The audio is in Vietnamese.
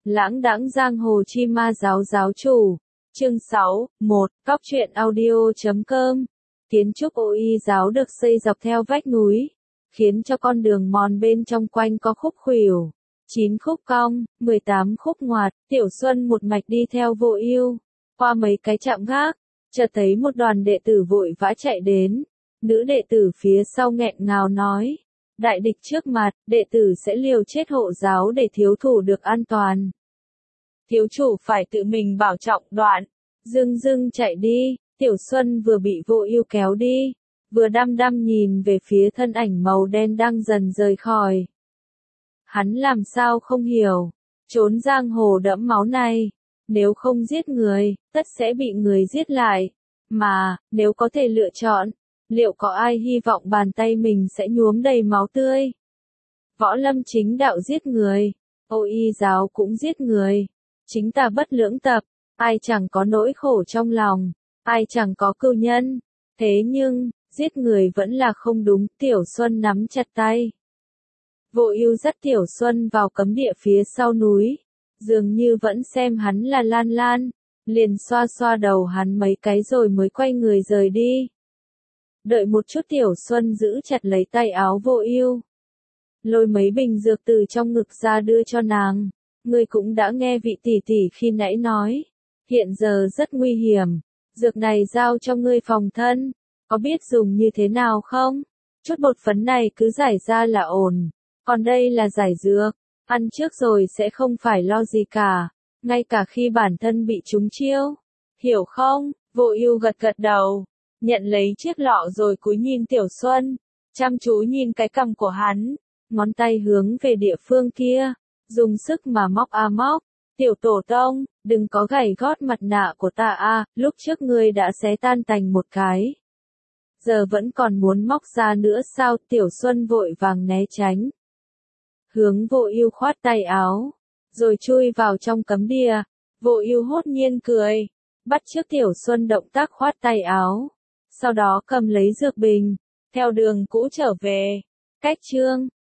Lãng đãng giang hồ chi ma giáo giáo chủ. Chương 6, 1, Cóc truyện audio.com. Kiến trúc Ô Y giáo được xây dọc theo vách núi, khiến cho con đường mòn bên trong quanh có khúc khuỷu, 9 khúc cong, 18 khúc ngoặt. Tiểu Xuân một mạch đi theo Vô Ưu, qua mấy cái trạm gác, chợt thấy một đoàn đệ tử vội vã chạy đến. Nữ đệ tử phía sau nghẹn ngào nói: đại địch trước mặt, đệ tử sẽ liều chết hộ giáo để thiếu thủ được an toàn. Thiếu chủ phải tự mình bảo trọng. Đoạn dưng dưng chạy đi. Tiểu Xuân vừa bị Vô Ưu kéo đi, vừa đăm đăm nhìn về phía thân ảnh màu đen đang dần rời khỏi. Hắn làm sao không hiểu, trốn giang hồ đẫm máu này, nếu không giết người, tất sẽ bị người giết lại. Mà, nếu có thể lựa chọn, liệu có ai hy vọng bàn tay mình sẽ nhuốm đầy máu tươi? Võ lâm chính đạo giết người, Ô Y giáo cũng giết người. Chính tà bất lưỡng tập, ai chẳng có nỗi khổ trong lòng, ai chẳng có cừu nhân. Thế nhưng, giết người vẫn là không đúng. Tiểu Xuân nắm chặt tay Vô Ưu dắt Tiểu Xuân vào cấm địa phía sau núi, dường như vẫn xem hắn là Lan Lan, liền xoa xoa đầu hắn mấy cái rồi mới quay người rời đi. Đợi một chút. Tiểu Xuân giữ chặt lấy tay áo Vô Ưu, lôi mấy bình dược từ trong ngực ra đưa cho nàng. Ngươi cũng đã nghe vị tỷ tỷ khi nãy nói, hiện giờ rất nguy hiểm, dược này giao cho ngươi phòng thân, có biết dùng như thế nào không? Chút bột phấn này cứ giải ra là ổn, còn đây là giải dược, ăn trước rồi sẽ không phải lo gì cả, ngay cả khi bản thân bị trúng chiêu, hiểu không? Vô Ưu gật gật đầu, nhận lấy chiếc lọ rồi cúi nhìn Tiểu Xuân, chăm chú nhìn cái cằm của hắn, ngón tay hướng về địa phương kia, dùng sức mà móc a móc. Tiểu tổ tông, đừng có gảy gót mặt nạ của ta a, lúc trước ngươi đã xé tan tành một cái, giờ vẫn còn muốn móc ra nữa sao? Tiểu Xuân vội vàng né tránh, hướng Vô Ưu khoát tay áo, rồi chui vào trong cấm địa. Vô Ưu hốt nhiên cười, bắt chước Tiểu Xuân động tác khoát tay áo, sau đó cầm lấy dược bình, theo đường cũ trở về. Cách chương